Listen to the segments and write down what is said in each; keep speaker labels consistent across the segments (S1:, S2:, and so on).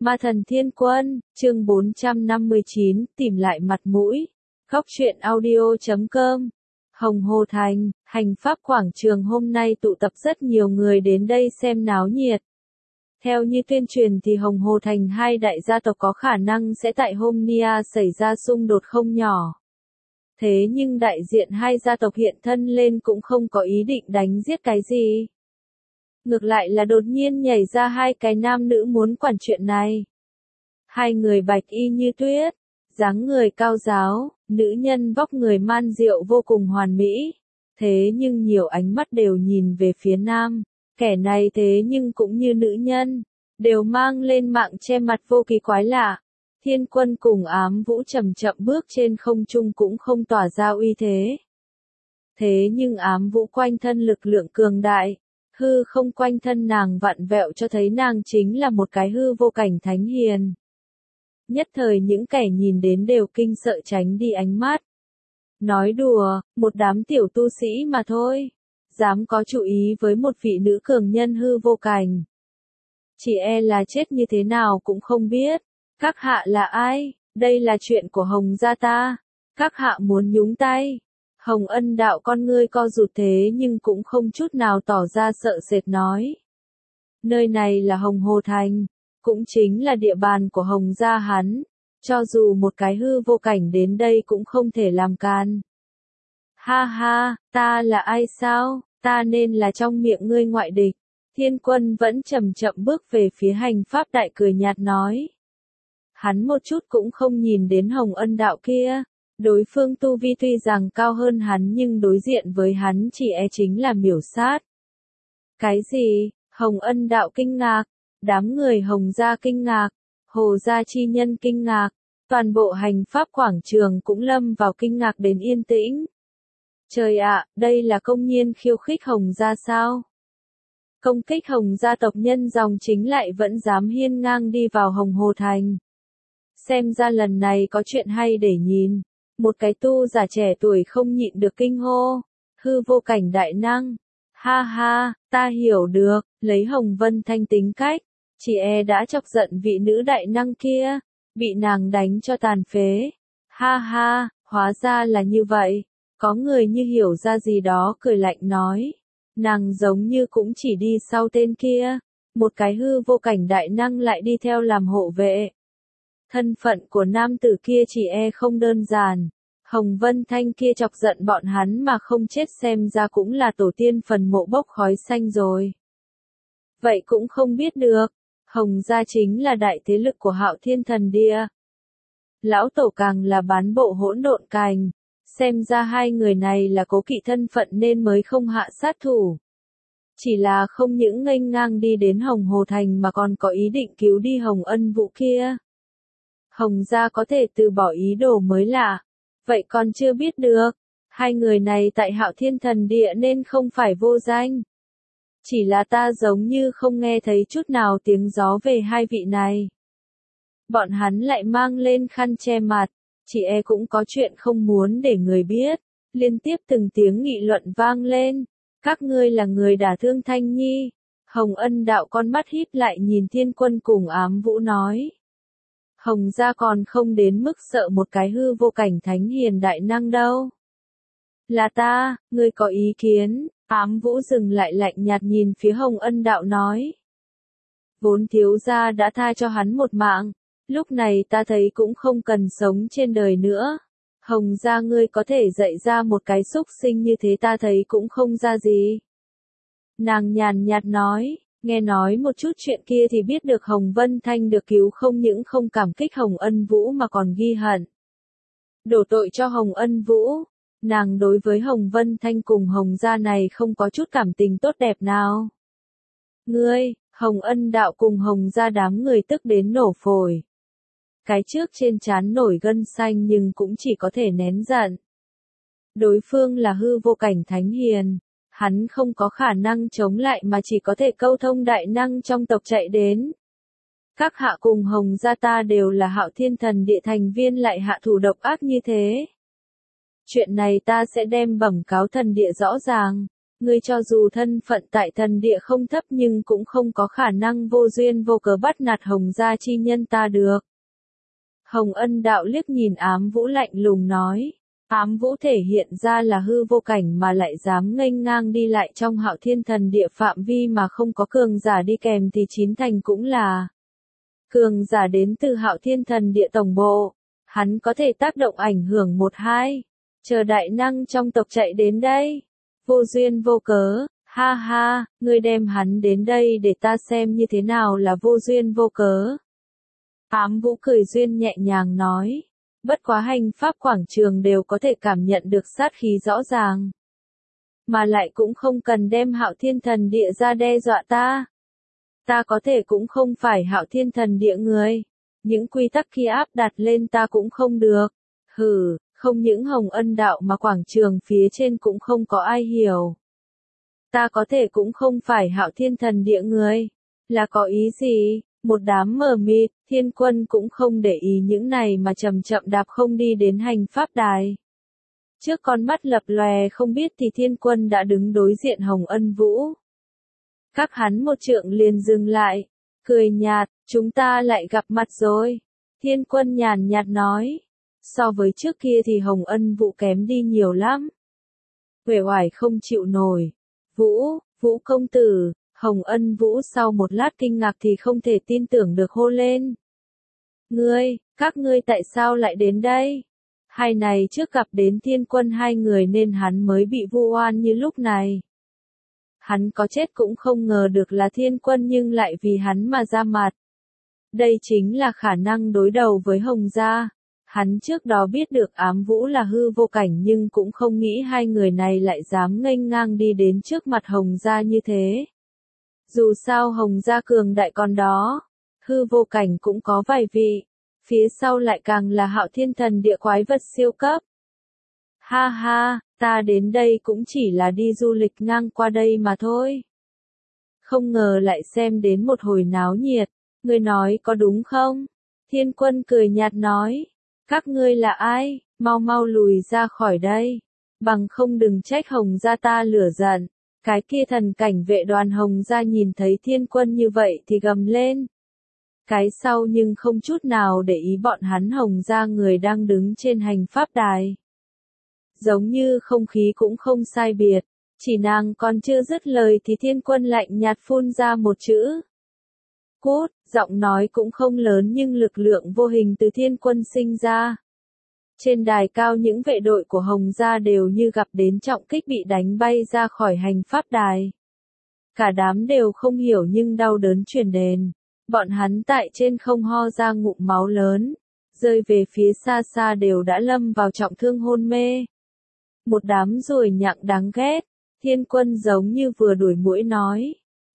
S1: Ma thần thiên quân, chương 459, tìm lại mặt mũi. Góc truyện audio.com. Hồng Hồ Thành, hành pháp quảng trường hôm nay tụ tập rất nhiều người đến đây xem náo nhiệt. Theo như tuyên truyền thì Hồng Hồ Thành hai đại gia tộc có khả năng sẽ tại hôm nay xảy ra xung đột không nhỏ. Thế nhưng đại diện hai gia tộc hiện thân lên cũng không có ý định đánh giết cái gì. Ngược lại là đột nhiên nhảy ra hai cái nam nữ muốn quản chuyện này. Hai người bạch y như tuyết, dáng người cao ráo, nữ nhân vóc người man diệu vô cùng hoàn mỹ. Thế nhưng nhiều ánh mắt đều nhìn về phía nam, kẻ này thế nhưng cũng như nữ nhân, đều mang lên mạng che mặt vô kỳ quái lạ. Thiên quân cùng Ám Vũ chậm chậm bước trên không trung cũng không tỏa ra uy thế. Thế nhưng Ám Vũ quanh thân lực lượng cường đại. Hư không quanh thân nàng vặn vẹo cho thấy nàng chính là một cái hư vô cảnh thánh hiền. Nhất thời những kẻ nhìn đến đều kinh sợ tránh đi ánh mắt. Nói đùa, một đám tiểu tu sĩ mà thôi. Dám có chủ ý với một vị nữ cường nhân hư vô cảnh. Chỉ e là chết như thế nào cũng không biết. Các hạ là ai? Đây là chuyện của Hồng gia ta. Các hạ muốn nhúng tay. Hồng Ân đạo con ngươi co rụt thế nhưng cũng không chút nào tỏ ra sợ sệt nói. Nơi này là Hồng Hồ Thành, cũng chính là địa bàn của Hồng gia hắn, cho dù một cái hư vô cảnh đến đây cũng không thể làm can. Ha ha, ta là ai sao, ta nên là trong miệng ngươi ngoại địch. Thiên quân vẫn chậm chậm bước về phía hành pháp đại cười nhạt nói. Hắn một chút cũng không nhìn đến Hồng Ân đạo kia. Đối phương tu vi tuy rằng cao hơn hắn nhưng đối diện với hắn chỉ e chính là miểu sát. Cái gì? Hồng Ân đạo kinh ngạc, đám người Hồng gia kinh ngạc, Hồ gia chi nhân kinh ngạc, toàn bộ hành pháp quảng trường cũng lâm vào kinh ngạc đến yên tĩnh. Trời ạ, đây là công nhiên khiêu khích Hồng gia sao? Công kích Hồng gia tộc nhân dòng chính lại vẫn dám hiên ngang đi vào Hồng Hồ Thành. Xem ra lần này có chuyện hay để nhìn. Một cái tu giả trẻ tuổi không nhịn được kinh hô. Hư vô cảnh đại năng. Ha ha, ta hiểu được, lấy Hồng Vân Thanh tính cách. Chỉ e đã chọc giận vị nữ đại năng kia. Bị nàng đánh cho tàn phế. Ha ha, hóa ra là như vậy. Có người như hiểu ra gì đó cười lạnh nói. Nàng giống như cũng chỉ đi sau tên kia. Một cái hư vô cảnh đại năng lại đi theo làm hộ vệ. Thân phận của nam tử kia chỉ e không đơn giản. Hồng Vân Thanh kia chọc giận bọn hắn mà không chết xem ra cũng là tổ tiên phần mộ bốc khói xanh rồi. Vậy cũng không biết được. Hồng gia chính là đại thế lực của Hạo Thiên Thần Địa. Lão tổ càng là bán bộ hỗn độn cành. Xem ra hai người này là cố kỵ thân phận nên mới không hạ sát thủ. Chỉ là không những nghênh ngang đi đến Hồng Hồ Thành mà còn có ý định cứu đi Hồng Ân Vũ kia. Hồng gia có thể từ bỏ ý đồ mới lạ. Vậy còn chưa biết được. Hai người này tại Hạo Thiên Thần Địa nên không phải vô danh. Chỉ là ta giống như không nghe thấy chút nào tiếng gió về hai vị này. Bọn hắn lại mang lên khăn che mặt. Chỉ e cũng có chuyện không muốn để người biết. Liên tiếp từng tiếng nghị luận vang lên. Các ngươi là người đả thương Thanh Nhi. Hồng Ân đạo con mắt híp lại nhìn Thiên Quân cùng Ám Vũ nói. Hồng gia còn không đến mức sợ một cái hư vô cảnh thánh hiền đại năng đâu. Là ta, ngươi có ý kiến? Ám Vũ dừng lại lạnh nhạt nhìn phía Hồng Ân đạo nói. Vốn thiếu gia đã tha cho hắn một mạng, lúc này ta thấy cũng không cần sống trên đời nữa. Hồng gia ngươi có thể dạy ra một cái súc sinh như thế ta thấy cũng không ra gì. Nàng nhàn nhạt nói. Nghe nói một chút chuyện kia thì biết được Hồng Vân Thanh được cứu không những không cảm kích Hồng Ân Vũ mà còn ghi hận. Đổ tội cho Hồng Ân Vũ. Nàng đối với Hồng Vân Thanh cùng Hồng gia này không có chút cảm tình tốt đẹp nào. Ngươi, Hồng Ân đạo cùng Hồng gia đám người tức đến nổ phổi. Cái trước trên trán nổi gân xanh nhưng cũng chỉ có thể nén giận. Đối phương là hư vô cảnh thánh hiền. Hắn không có khả năng chống lại mà chỉ có thể câu thông đại năng trong tộc chạy đến. Các hạ cùng Hồng gia ta đều là Hạo Thiên Thần Địa thành viên lại hạ thủ độc ác như thế. Chuyện này ta sẽ đem bẩm cáo thần địa rõ ràng. Ngươi cho dù thân phận tại thần địa không thấp nhưng cũng không có khả năng vô duyên vô cớ bắt nạt Hồng gia chi nhân ta được. Hồng Ân Đạo liếc nhìn Ám Vũ lạnh lùng nói. Ám Vũ thể hiện ra là hư vô cảnh mà lại dám nghênh ngang đi lại trong Hạo Thiên Thần Địa phạm vi mà không có cường giả đi kèm thì chín thành cũng là cường giả đến từ Hạo Thiên Thần Địa tổng bộ. Hắn có thể tác động ảnh hưởng một hai. Chờ đại năng trong tộc chạy đến đây. Vô duyên vô cớ, ha ha, ngươi đem hắn đến đây để ta xem như thế nào là vô duyên vô cớ. Ám Vũ cười duyên nhẹ nhàng nói. Bất quá hành pháp quảng trường đều có thể cảm nhận được sát khí rõ ràng. Mà lại cũng không cần đem Hạo Thiên Thần Địa ra đe dọa ta. Ta có thể cũng không phải Hạo Thiên Thần Địa người. Những quy tắc kia áp đặt lên ta cũng không được. Hừ, không những Hồng Ân Đạo mà quảng trường phía trên cũng không có ai hiểu. Ta có thể cũng không phải Hạo Thiên Thần Địa người. Là có ý gì? Một đám mờ mịt, Thiên Quân cũng không để ý những này mà chậm chậm đạp không đi đến hành pháp đài. Trước con mắt lập lòe không biết thì Thiên Quân đã đứng đối diện Hồng Ân Vũ. Các hắn một trượng liền dừng lại, cười nhạt, chúng ta lại gặp mặt rồi. Thiên Quân nhàn nhạt nói, so với trước kia thì Hồng Ân Vũ kém đi nhiều lắm. Uể oải không chịu nổi. Vũ công tử. Hồng Ân Vũ sau một lát kinh ngạc thì không thể tin tưởng được hô lên. Các ngươi tại sao lại đến đây? Hai này trước gặp đến Thiên Quân hai người nên hắn mới bị vu oan như lúc này. Hắn có chết cũng không ngờ được là Thiên Quân nhưng lại vì hắn mà ra mặt. Đây chính là khả năng đối đầu với Hồng gia. Hắn trước đó biết được Ám Vũ là hư vô cảnh nhưng cũng không nghĩ hai người này lại dám nghênh ngang đi đến trước mặt Hồng gia như thế. Dù sao Hồng gia cường đại còn đó, hư vô cảnh cũng có vài vị, phía sau lại càng là Hạo Thiên Thần Địa quái vật siêu cấp. Ha ha, ta đến đây cũng chỉ là đi du lịch ngang qua đây mà thôi. Không ngờ lại xem đến một hồi náo nhiệt, ngươi nói có đúng không? Thiên Quân cười nhạt nói, các ngươi là ai, mau mau lùi ra khỏi đây, bằng không đừng trách Hồng gia ta lửa giận. Cái kia thần cảnh vệ đoàn Hồng gia nhìn thấy Thiên Quân như vậy thì gầm lên. Cái sau nhưng không chút nào để ý bọn hắn Hồng gia người đang đứng trên hành pháp đài. Giống như không khí cũng không sai biệt, chỉ nàng còn chưa dứt lời thì Thiên Quân lạnh nhạt phun ra một chữ. Cút, giọng nói cũng không lớn nhưng lực lượng vô hình từ Thiên Quân sinh ra. Trên đài cao những vệ đội của Hồng gia đều như gặp đến trọng kích bị đánh bay ra khỏi hành pháp đài. Cả đám đều không hiểu nhưng đau đớn truyền đến. Bọn hắn tại trên không ho ra ngụm máu lớn, rơi về phía xa xa đều đã lâm vào trọng thương hôn mê. Một đám ruồi nhặng đáng ghét, Thiên Quân giống như vừa đuổi muỗi nói.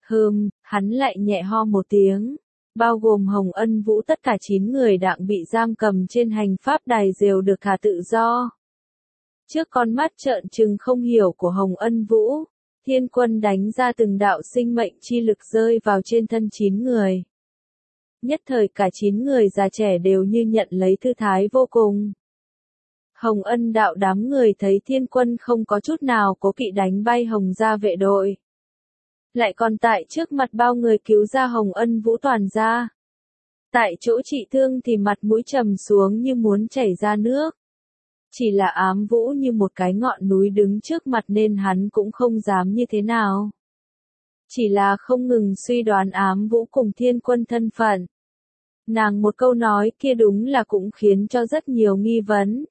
S1: Hắn lại nhẹ ho một tiếng. Bao gồm Hồng Ân Vũ tất cả 9 người đang bị giam cầm trên hành pháp đài đều được thả tự do. Trước con mắt trợn trừng không hiểu của Hồng Ân Vũ, Thiên Quân đánh ra từng đạo sinh mệnh chi lực rơi vào trên thân 9 người. Nhất thời cả 9 người già trẻ đều như nhận lấy thư thái vô cùng. Hồng Ân Đạo đám người thấy Thiên Quân không có chút nào cố kỵ đánh bay Hồng gia vệ đội. Lại còn tại trước mặt bao người cứu ra Hồng Ân Vũ toàn ra. Tại chỗ trị thương thì mặt mũi trầm xuống như muốn chảy ra nước. Chỉ là Ám Vũ như một cái ngọn núi đứng trước mặt nên hắn cũng không dám như thế nào. Chỉ là không ngừng suy đoán Ám Vũ cùng Thiên Quân thân phận. Nàng một câu nói kia đúng là cũng khiến cho rất nhiều nghi vấn.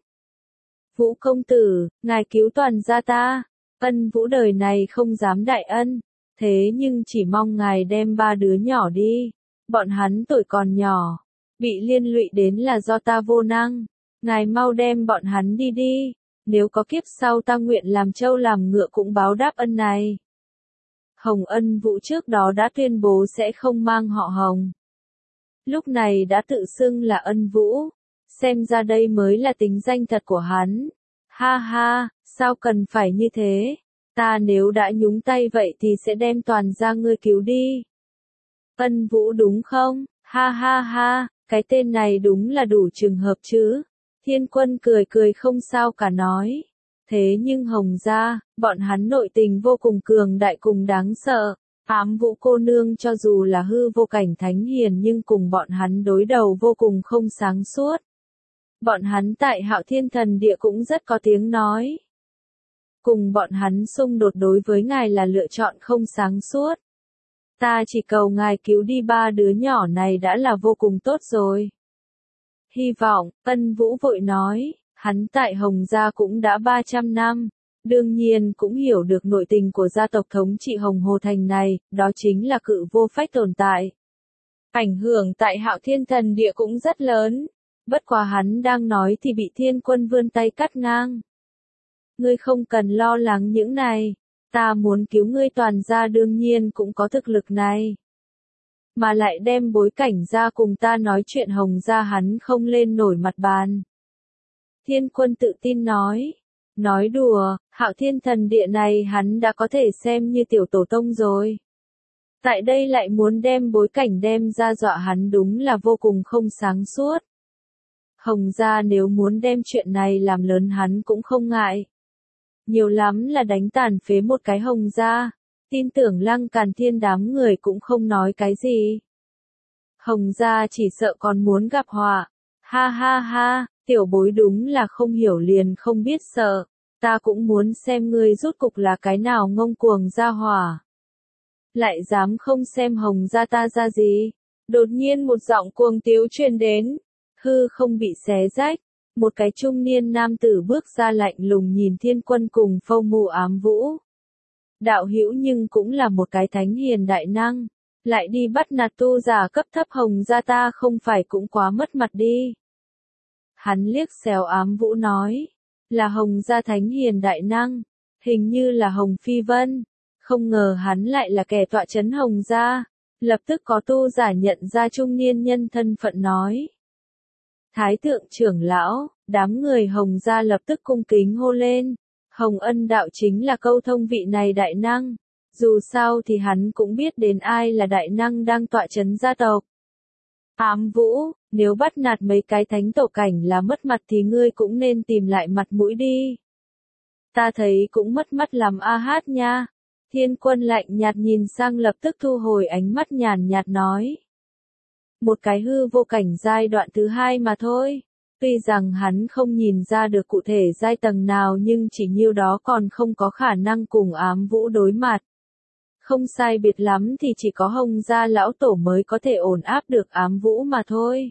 S1: Vũ công tử, ngài cứu toàn gia ta, Ân Vũ đời này không dám đại ân. Thế nhưng chỉ mong ngài đem 3 đứa nhỏ đi, bọn hắn tuổi còn nhỏ, bị liên lụy đến là do ta vô năng, ngài mau đem bọn hắn đi đi, nếu có kiếp sau ta nguyện làm trâu làm ngựa cũng báo đáp ân này. Hồng Ân Vũ trước đó đã tuyên bố sẽ không mang họ Hồng. Lúc này đã tự xưng là Ân Vũ, xem ra đây mới là tính danh thật của hắn. Ha ha, sao cần phải như thế? Ta nếu đã nhúng tay vậy thì sẽ đem toàn gia ngươi cứu đi. Ân Vũ đúng không? Ha ha ha, cái tên này đúng là đủ trường hợp chứ. Thiên Quân cười cười không sao cả nói. Thế nhưng Hồng gia, bọn hắn nội tình vô cùng cường đại cùng đáng sợ. Ám Vũ cô nương cho dù là hư vô cảnh thánh hiền nhưng cùng bọn hắn đối đầu vô cùng không sáng suốt. Bọn hắn tại Hạo Thiên Thần Địa cũng rất có tiếng nói. Cùng bọn hắn xung đột đối với ngài là lựa chọn không sáng suốt. Ta chỉ cầu ngài cứu đi ba đứa nhỏ này đã là vô cùng tốt rồi. Hy vọng, Ân Vũ vội nói, hắn tại Hồng gia cũng đã 300 năm. Đương nhiên cũng hiểu được nội tình của gia tộc thống trị Hồng Hồ Thành này, đó chính là cự vô phách tồn tại. Ảnh hưởng tại Hạo Thiên Thần Địa cũng rất lớn. Bất quá hắn đang nói thì bị Thiên Quân vươn tay cắt ngang. Ngươi không cần lo lắng những này. Ta muốn cứu ngươi toàn gia đương nhiên cũng có thực lực này. Mà lại đem bối cảnh ra cùng ta nói chuyện Hồng gia hắn không lên nổi mặt bàn. Thiên Quân tự tin nói. Nói đùa, Hạo Thiên Thần Địa này hắn đã có thể xem như tiểu tổ tông rồi. Tại đây lại muốn đem bối cảnh đem ra dọa hắn đúng là vô cùng không sáng suốt. Hồng gia nếu muốn đem chuyện này làm lớn hắn cũng không ngại. Nhiều lắm là đánh tàn phế một cái Hồng gia. Tin tưởng Lăng Càn Thiên đám người cũng không nói cái gì. Hồng gia chỉ sợ còn muốn gặp họa. Ha ha ha, tiểu bối đúng là không hiểu liền không biết sợ. Ta cũng muốn xem ngươi rốt cục là cái nào ngông cuồng ra hỏa. Lại dám không xem Hồng gia ta ra gì. Đột nhiên một giọng cuồng tiếu truyền đến. Hư không bị xé rách. Một cái trung niên nam tử bước ra lạnh lùng nhìn Thiên Quân cùng Phâu Mù Ám Vũ. Đạo hữu nhưng cũng là một cái thánh hiền đại năng. Lại đi bắt nạt tu giả cấp thấp Hồng gia ta không phải cũng quá mất mặt đi. Hắn liếc xéo Ám Vũ nói. Là Hồng gia thánh hiền đại năng. Hình như là Hồng Phi Vân. Không ngờ hắn lại là kẻ tọa chấn Hồng gia. Lập tức có tu giả nhận ra trung niên nhân thân phận nói. Thái thượng trưởng lão, đám người Hồng gia lập tức cung kính hô lên. Hồng Ân đạo chính là câu thông vị này đại năng. Dù sao thì hắn cũng biết đến ai là đại năng đang tọa chấn gia tộc. Ám Vũ, nếu bắt nạt mấy cái thánh tổ cảnh là mất mặt thì ngươi cũng nên tìm lại mặt mũi đi. Ta thấy cũng mất mắt lắm a hát nha. Thiên Quân lạnh nhạt nhìn sang lập tức thu hồi ánh mắt nhàn nhạt nói. Một cái hư vô cảnh giai đoạn thứ hai mà thôi. Tuy rằng hắn không nhìn ra được cụ thể giai tầng nào nhưng chỉ nhiêu đó còn không có khả năng cùng Ám Vũ đối mặt. Không sai biệt lắm thì chỉ có Hồng gia lão tổ mới có thể ổn áp được Ám Vũ mà thôi.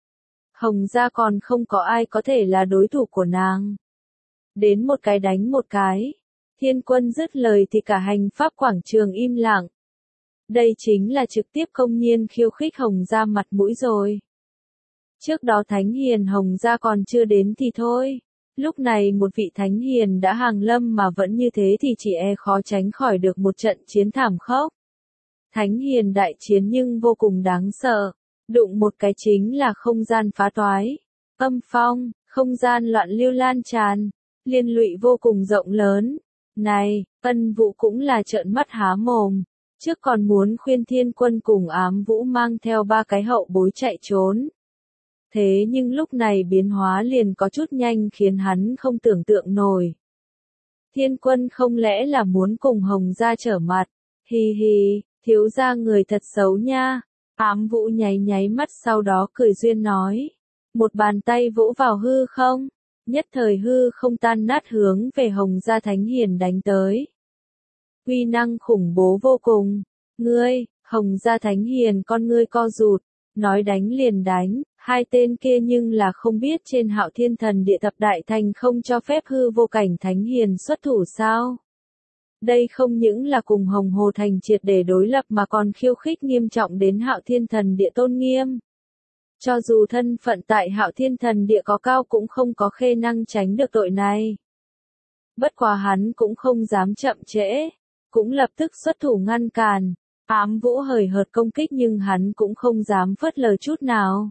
S1: Hồng gia còn không có ai có thể là đối thủ của nàng. Đến một cái đánh một cái. Thiên Quân dứt lời thì cả hành pháp quảng trường im lặng. Đây chính là trực tiếp công nhiên khiêu khích Hồng gia mặt mũi rồi. Trước đó thánh hiền Hồng gia còn chưa đến thì thôi. Lúc này một vị thánh hiền đã hàng lâm mà vẫn như thế thì chỉ e khó tránh khỏi được một trận chiến thảm khốc. Thánh hiền đại chiến nhưng vô cùng đáng sợ. Đụng một cái chính là không gian phá toái. Âm phong, không gian loạn lưu lan tràn. Liên lụy vô cùng rộng lớn. Này, Ân Vũ cũng là trợn mắt há mồm. Trước còn muốn khuyên Thiên Quân cùng Ám Vũ mang theo ba cái hậu bối chạy trốn. Thế nhưng lúc này biến hóa liền có chút nhanh khiến hắn không tưởng tượng nổi. Thiên Quân không lẽ là muốn cùng Hồng gia trở mặt. Hi hi, thiếu gia người thật xấu nha. Ám Vũ nháy nháy mắt sau đó cười duyên nói. Một bàn tay vỗ vào hư không. Nhất thời hư không tan nát hướng về Hồng gia thánh hiền đánh tới. Uy năng khủng bố vô cùng. Ngươi, Hồng gia thánh hiền con ngươi co rụt. Nói đánh liền đánh. Hai tên kia nhưng là không biết trên Hạo Thiên Thần Địa Thập Đại Thành không cho phép hư vô cảnh thánh hiền xuất thủ sao? Đây không những là cùng Hồng Hồ Thành triệt để đối lập mà còn khiêu khích nghiêm trọng đến Hạo Thiên Thần Địa tôn nghiêm. Cho dù thân phận tại Hạo Thiên Thần Địa có cao cũng không có khê năng tránh được tội này. Bất quá hắn cũng không dám chậm trễ, cũng lập tức xuất thủ ngăn cản. Ám Vũ hời hợt công kích nhưng hắn cũng không dám phớt lờ chút nào.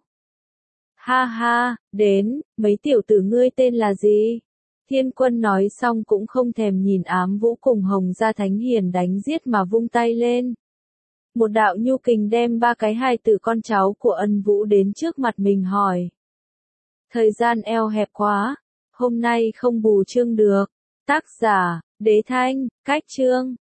S1: Ha ha, đến, mấy tiểu tử ngươi tên là gì? Thiên Quân nói xong cũng không thèm nhìn Ám Vũ cùng Hồng gia thánh hiền đánh giết mà vung tay lên. Một đạo nhu kình đem ba cái hài tử con cháu của Ân Vũ đến trước mặt mình hỏi. Thời gian eo hẹp quá, hôm nay không bù trương được, Tác giả, Đế Thanh, Cách Chương.